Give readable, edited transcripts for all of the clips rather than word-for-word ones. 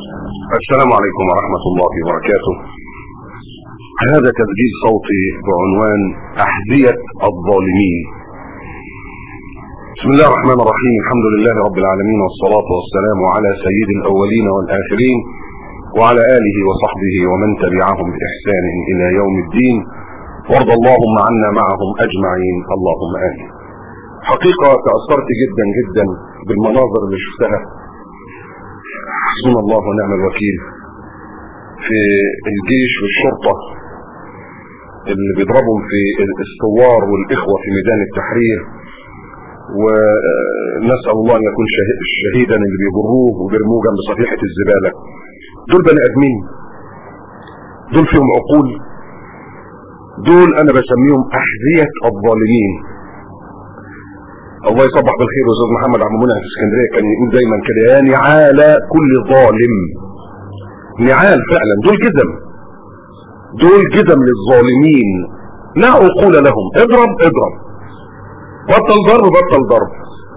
السلام عليكم ورحمة الله وبركاته. هذا تسجيل صوتي بعنوان أحذية الظالمين. بسم الله الرحمن الرحيم. الحمد لله رب العالمين، والصلاة والسلام على سيد الأولين والآخرين وعلى آله وصحبه ومن تبعهم بإحسان إلى يوم الدين، وارض اللهم عنا معهم أجمعين، اللهم آمين. حقيقة تأثرت جدا جدا بالمناظر اللي شفتها، حسبنا الله ونعم الوكيل، في الجيش والشرطة اللي بيضربهم في الثوار والإخوة في ميدان التحرير، ونسأل الله أن يكون شهيدا اللي بيجروه وبيرموه جنب صفيحة الزبالة. دول بني آدمين، دول فيهم عقول، دول أنا بسميهم أحذية الظالمين. الله يصبح بالخير أستاذ محمد عبد المنعم في اسكندريه كان يقول دايما كده: يا نعال كل ظالم. نعال فعلا، دول جدم للظالمين، لا عقول لهم. اضرب بطل ضرب.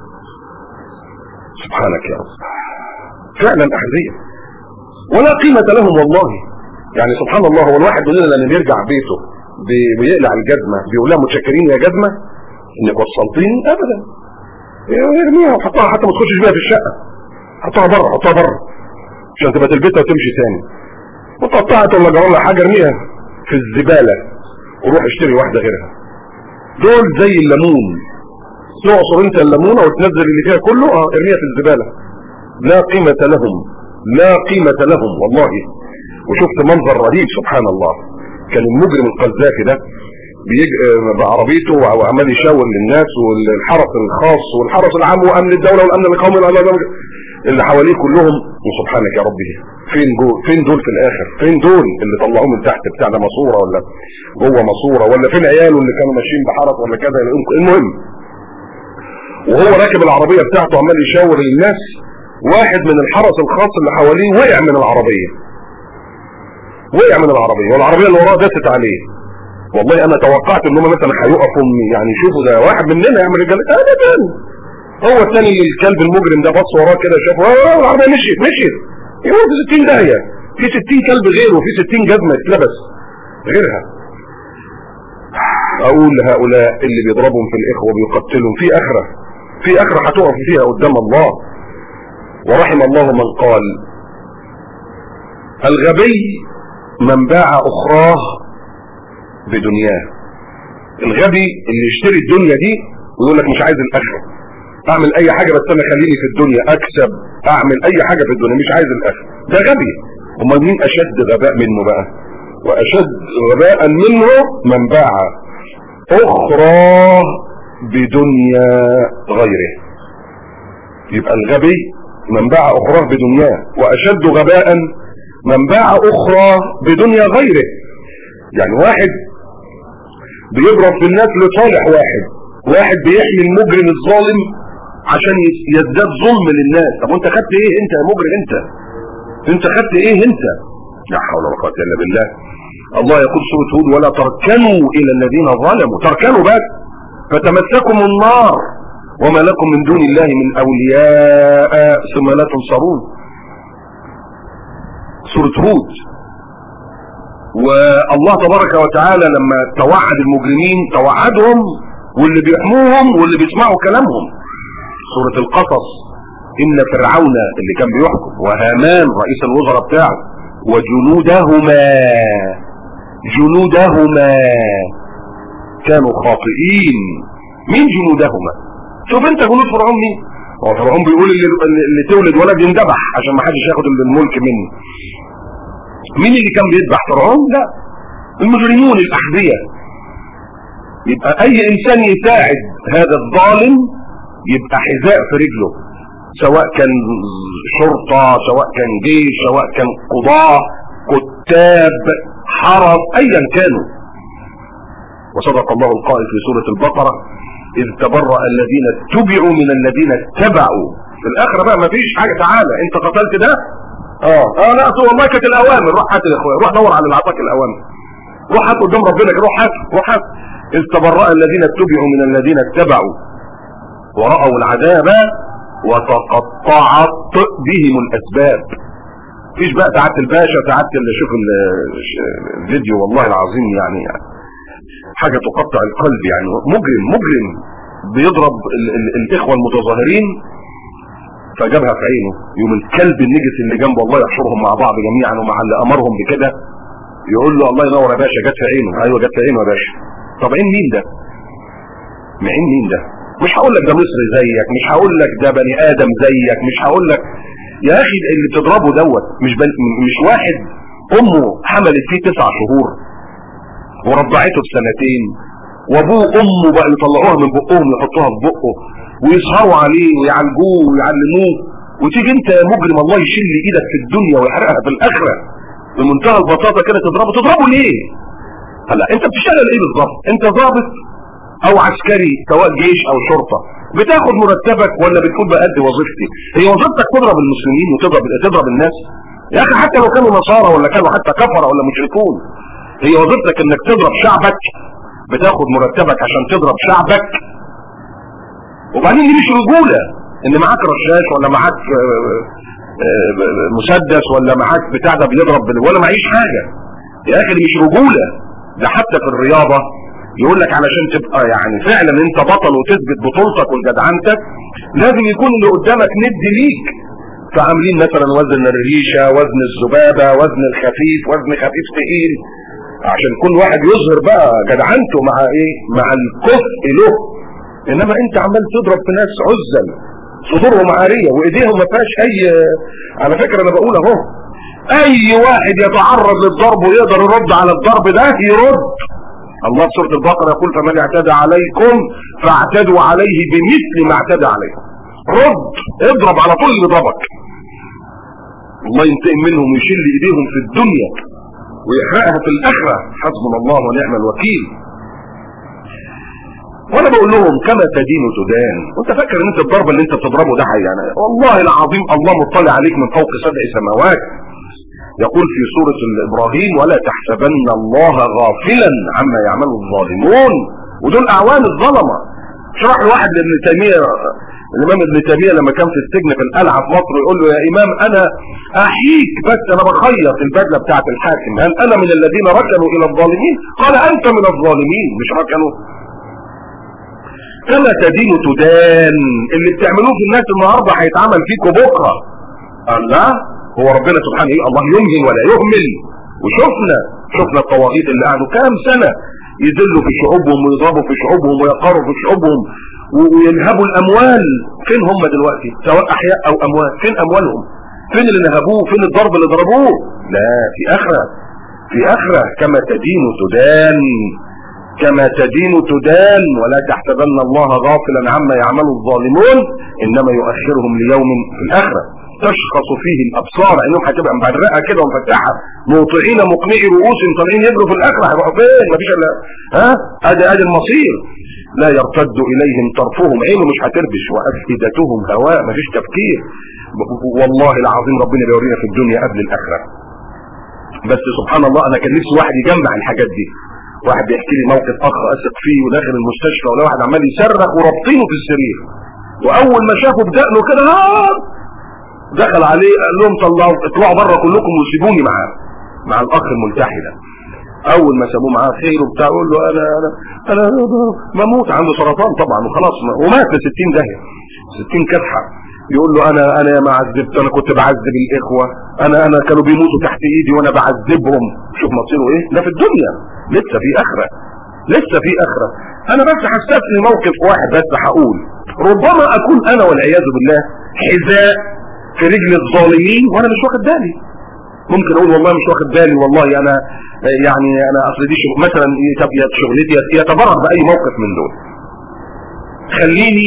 سبحانك يا رب، فعلا أحذية ولا قيمة لهم والله. يعني سبحان الله، هو الواحد مننا لما بيرجع بيته بيقلع الجزمة بيقول لها متشكرين يا جزمة انك وصلتيني؟ ابدا، يرميها وحطها، حتى ما تخشش بيها في الشقة، حطها بره عشان تبقى تلبسها وتمشي تاني. وتقطعت ولا جرى لها حاجه ارميها في الزباله وروح اشتري واحده غيرها. دول زي الليمون، تعصر انت الليمونه وتنزل اللي فيها كله، ارميها في الزباله. لا قيمه لهم والله. وشفت منظر رهيب سبحان الله. كان المجرم القذافي ده بعربيته وعمال يشاور للناس، والحرس الخاص والحرس العام وامن الدوله والامن القومي اللي حواليه كلهم. وسبحانك يا ربي، فين دول في الاخر؟ فين دول اللي طلعوه من تحت بتاع ده ماسوره ولا جوه ماسوره، ولا فين عياله اللي كانوا ماشيين بحرس ولا كذا؟ المهم، وهو راكب العربيه بتاعته عمال يشاور للناس، واحد من الحرس الخاص اللي حواليه وقع من العربيه، والعربيه اللي وراه دست عليه. والله انا توقعت ان هم مثلا هيقفوا يعني يشوفوا ده واحد مننا يعمل رجاله ابدا. هو الثاني الكلب المجرم ده بص وراه كده، شافه العربيه مشيت يقول في 60 داهيه، في 60 كلب غيره، وفي 60 جزمه اتلبس غيرها. اقول لهؤلاء اللي بيضربهم في الاخوه وبيقتلهم، في اخره هتقف فيها قدام الله. ورحم الله من قال: الغبي من باع اخراه بدنياه. الغبي اللي يشتري الدنيا دي ويقول لك مش عايز الاخره، اعمل اي حاجه بس انا خليني في الدنيا اكسب، اعمل اي حاجه في الدنيا مش عايز الاخره. ده غبي. امال مين اشد غباء منه بقى؟ واشد غباء منه من باع اخرى بدنيا غيره. يبقى الغبي من باع اخرى بدنياه، واشد غباء من باع اخرى بدنيا غيره. يعني واحد بيضرب في الناس لصالح واحد بيحمي المجرم الظالم عشان يزداد ظلم للناس. طب وانت خدت ايه انت يا مجرم؟ انت خدت ايه انت؟ لا حول ولا قوه الا بالله. الله يقول سورة هود: ولا تركنوا الى الذين ظلموا. تركنوا بس، فتمسكم النار وما لكم من دون الله من اولياء ثم لا تنصرون. سورة هود. والله تبارك وتعالى لما توعد المجرمين توعدهم واللي بيحموهم واللي بيسمعوا كلامهم. سورة القصص: إن فرعون اللي كان بيحكم، وهامان رئيس الوزراء بتاعه، وجنودهما كانوا خاطئين. مين جنودهما؟ شوف انت جنود فرعون مين؟ هو فرعون بيقول اللي تولد ولد يندبح عشان ما حدش ياخد الملك منه. مين اللي كان بيذبح فرعون؟ لا، المجرمون الأحذية. يبقى أي إنسان يساعد هذا الظالم يبقى حذاء في رجله، سواء كان شرطة، سواء كان جيش، سواء كان قضاة، كتاب، حرس، أيا كانوا. وصدق الله القائل في سورة البقرة: إذ تبرأ الذين اتبعوا من الذين اتبعوا. في الآخرة بقى ما فيش حاجة، تعالى أنت قتلت ده؟ لا والله كانت الأوامر، روح هات الإخوان، روح دور على اللي عطاك الأوامر، روح هات قدام ربنا، روح هات. إذ تبرأ الذين اتبعوا من الذين اتبعوا ورأوا العذاب وتقطعت بهم الأسباب. مفيش بقى سعاده الباشا سعاده شوف الفيديو والله العظيم يعني حاجه تقطع القلب. يعني مجرم بيضرب الاخوه المتظاهرين فجابها في عينه، يوم الكلب النجس اللي جنبه الله يحشرهم مع بعض جميعا ومع اللي امرهم بكده يقول له الله ينور يا باشا جت في عينه. ايوه جت في عينه يا باشا. طب عين مين ده؟ عين مين ده؟ مش هقول لك ده مصري زيك، مش هقول لك ده بني ادم زيك، مش هقول لك يا اخي اللي بتضربه دوت مش واحد امه حملت فيه 9 شهور ورضعته في 2 وابوه وامه بقى يطلعوها من بقهم يحطوها في بقه ويسهروا عليه ويعالجوه ويعلموه، وتيجي انت يا مجرم الله يشيل ايدك في الدنيا ويحرقها في الاخره بمنتهى البساطه كده تضربه ليه؟ هلا انت بتشتغل ايه بالظبط؟ انت ضابط او عسكري سواء جيش او شرطه، بتاخد مرتبك ولا بتكون بقد وظيفتي؟ هي وظيفتك تضرب المسلمين وتضرب الناس؟ يا اخي حتى لو كانوا نصارى ولا كانوا حتى كفره ولا مشركون، هي وظيفتك انك تضرب شعبك؟ بتاخد مرتبك عشان تضرب شعبك؟ وبعدين دي مش رجوله ان معاك رشاش ولا معاك مسدس ولا معاك بتاع ده بيضرب ولا معيش حاجه. يا اخي دي مش رجوله. ده حتى في الرياضه يقول لك علشان تبقى يعني فعلا انت بطل وتثبت بطولتك وجدعنتك لازم يكون اللي قدامك ند ليك. فعاملين مثلا وزن الريشه، وزن الذبابه، وزن الخفيف، وزن خفيف تقيل، عشان كل واحد يظهر بقى جدعنته مع ايه؟ مع الكفء له. انما انت عمال تضرب في ناس عزل صدورهم عاريه وايديهم ما فيهاش اي. على فكره انا بقول اهو اي واحد يتعرض للضرب ويقدر يرد على الضرب ده يرد. الله في سوره البقره يقول فمن اعتدى عليكم فاعتدوا عليه بمثل ما اعتدى عليكم. رد، اضرب على طول اللي ضربك. الله ينتقم منهم ويشيل ايديهم في الدنيا ويحرقها في الاخره. حسبنا الله ونعم الوكيل. وانا بقول لهم كما تدين تدان. وانت فاكر ان انت الضرب اللي انت بتضربه ده يعني والله العظيم الله مطلع عليك من فوق 7 سماوات. يقول في سورة ابراهيم ولا تحسبن الله غافلا عما يعمل الظالمون. ودول اعوان الظلمة. شرح واحد لابن تيمية، الامام ابن تيمية لما كان في السجن في القلعة في مصر يقول له يا امام انا احييك بس انا بخيط البدلة بتاعت الحاكم، هل انا من الذين ركنوا الى الظالمين؟ قال انت من الظالمين مش ركنوا. كما تدين تدان. اللي بتعملوه في الناس النهارده هيتعمل فيكم بكره. الله هو ربنا سبحانه الله يمهل ولا يهمل. وشفنا الطواغيت اللي قعدوا كام سنه يذلوا في شعوبهم ويضربوا في شعوبهم ويقاروا في شعوبهم وينهبوا الاموال. فين هم دلوقتي سواء احياء او اموات؟ فين اموالهم؟ فين اللي نهبوه؟ فين الضرب اللي ضربوه؟ لا في اخره. كما تدين تدان. كما تدين تدان ولا تحسبن الله غافلا عما يعمل الظالمون انما يؤخرهم ليوم في الاخره تشخص فيه الابصار. انهم هتبقى مبرقه كده ومفتحه موطعين مقنعي رؤوسهم طالعين يجروا في الاخره. هيروحوا فين؟ مفيش الا ادي المصير. لا يرتد اليهم طرفهم، عينه مش هتربش وافئدتهم هواء، مفيش تفكير. والله العظيم ربنا بيورينا في الدنيا قبل الاخره. بس سبحان الله انا كان نفسي واحد يجمع الحاجات دي. واحد بيحكي لي موقف اخ اثق فيه وداخل المستشفى ولا واحد عمال يصرخ ورابطينه في السرير، واول ما شافوا بدقنه كده دخل عليه قال لهم اطلعوا بره كلكم وسيبوني مع الاخ الملتحي ده. اول ما سابوه معاه خير وبتاع يقول له انا بموت، عنده سرطان طبعا وخلاص ومات في 60 داهيه 60 كبحه. يقول له انا ما عذبت، انا كنت بعذب الاخوه، انا كانوا بيموتوا تحت ايدي وانا بعذبهم. شوف مصيره ايه؟ ده في الدنيا لسه في اخره. انا بس هستثني موقف واحد بس هقول ربما اكون انا والعياذ بالله حذاء في رجل الظالمين وانا مش واخد بالي. ممكن اقول والله مش واخد بالي، والله انا يعني انا اصل دي مثلا شغلتي يتبرر باي موقف من دول. خليني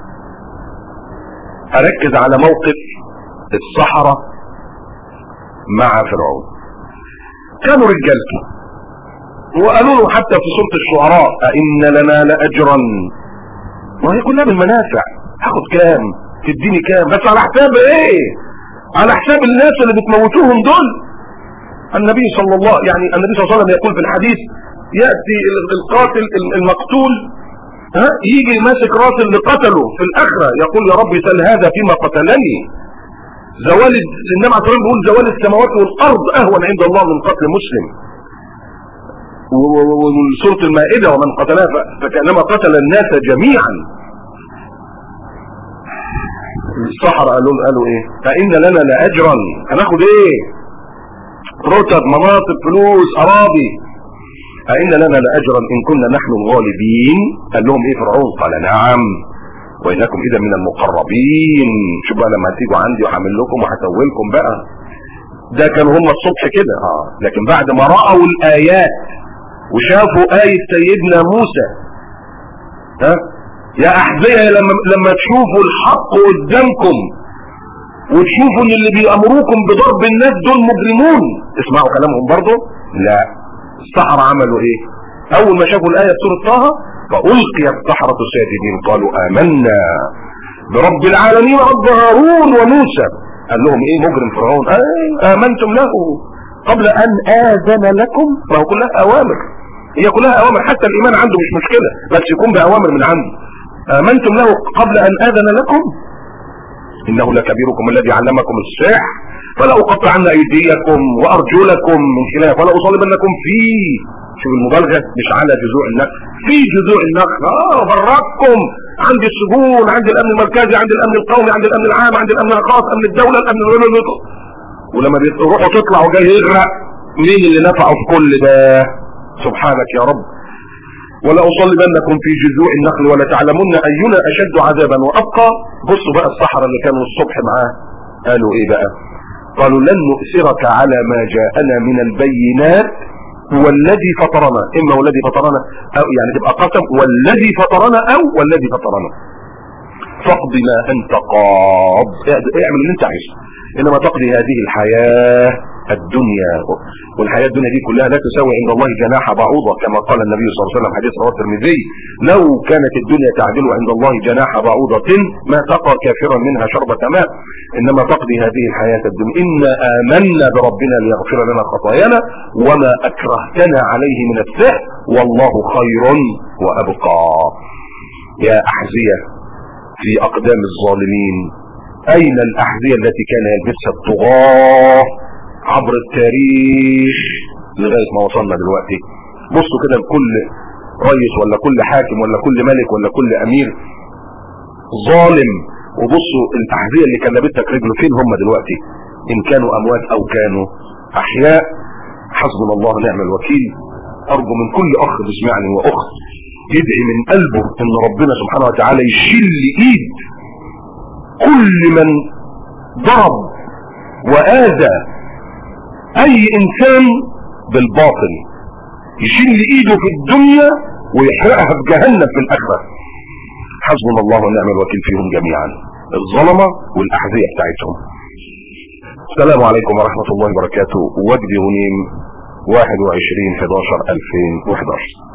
اركز على موقف السحرة مع فرعون. كانوا رجالته وقالوا له حتى في سورة الشعراء أئن لنا لأجرا، وهي كلها بالمنافع. هاخد كام؟ تديني كام؟ بس على حساب ايه؟ على حساب الناس اللي بتموتوهم دول. النبي صلى الله عليه وسلم يقول في الحديث يأتي القاتل المقتول يجي ماسك راس اللي قتله في الآخرة يقول يا رب سل هذا فيما قتلني، زوال النبي عليه الصلاة بيقول زوال السماوات والارض اهون عند الله من قتل مسلم. وسورة المائدة ومن قتلها فكأنما قتل الناس جميعا. السحرة قالوا ايه؟ فإن لنا لأجرا، هناخد ايه؟ رتب، مناصب، فلوس، أراضي. فإن لنا لأجرا إن كنا نحن الغالبين. قال لهم ايه فرعون؟ قال نعم وإنكم إذا من المقربين. شوف بقى لما هتيجوا عندي وهعمل لكم وهسوي لكم بقى. ده كانوا هم الصبح كده لكن بعد ما رأوا الآيات وشافوا آية سيدنا موسى يا أحذية لما تشوفوا الحق قدامكم وتشوفوا ان اللي بيأمروكم بضرب الناس دول مجرمون، اسمعوا كلامهم برضو. لا، السحرة عملوا ايه؟ اول ما شافوا الآية سورة طه فألقي السحرة ساجدين قالوا آمنا برب العالمين رب هارون وموسى. قال لهم ايه مجرم فرعون؟ آمنتم له قبل أن آذن لكم. ما هو كلها أوامر، هي كلها أوامر، حتى الإيمان عنده مش مشكلة بس يكون بأوامر من عنده. آمنتم له قبل أن آذن لكم إنه لكبيركم الذي علمكم السحر فلا أقطعن أيديكم وأرجلكم من خلاف ولا أصلبنكم فيه. شوف المبالغة، مش على جذوع النخل، في جذوع النخل. بركم عند السجون، عند الأمن المركزي، عند الأمن القومي، عند الأمن العام، عند الأمن الخاص، أمن الدولة، الأمن الوطني. ولما بيروحوا تطلعوا جاي يغرق، مين اللي نفعه في كل ده؟ سبحانك يا رب. ولا أصلبنكم في جذوع النخل ولا تعلمون أينا أشد عذابا وأبقى. بصوا بقى السحرة اللي كانوا الصبح معاه قالوا إيه بقى؟ قالوا لن نؤثرك على ما جاءنا من البينات والذي فطرنا. إما والذي فطرنا أو يعني تبقى قسم، والذي فطرنا أو والذي فطرنا. فاقض ما أنت قاض، اعمل اللي أنت عايزه، إنما تقضي هذه الحياة الدنيا. والحياة الدنيا دي كلها لا تساوي عند الله جناح بعوضة كما قال النبي صلى الله عليه وسلم حديث رواه الترمذي: لو كانت الدنيا تعدل عند الله جناح بعوضة ما تقى كافرا منها شربة ماء. إنما تقضي هذه الحياة الدنيا. إنا آمنا بربنا ليغفر لنا خطايانا وما أكرهتنا عليه من السحر والله خير وأبقى. يا أحذية في أقدام الظالمين، أين الأحذية التي كان يلبسها الطغاة عبر التاريخ لغاية ما وصلنا دلوقتي؟ بصوا كده لكل رئيس ولا كل حاكم ولا كل ملك ولا كل أمير ظالم، وبصوا الأحذية اللي كان لابسها رجله فين هم دلوقتي، إن كانوا أموات أو كانوا أحياء. حسبنا الله ونعم الوكيل. أرجو من كل أخ بيسمعني وأخت يدعي من قلبه إن ربنا سبحانه وتعالى يشيل إيد كل من ضرب وآذى أي إنسان بالباطل، يشيل إيده في الدنيا ويحرقها في جهنم في الآخرة. حسبنا الله ونعم الوكيل فيهم جميعا، الظلمة والأحذية بتاعتهم. السلام عليكم ورحمة الله وبركاته. وجدي غنيم 21/11/2011.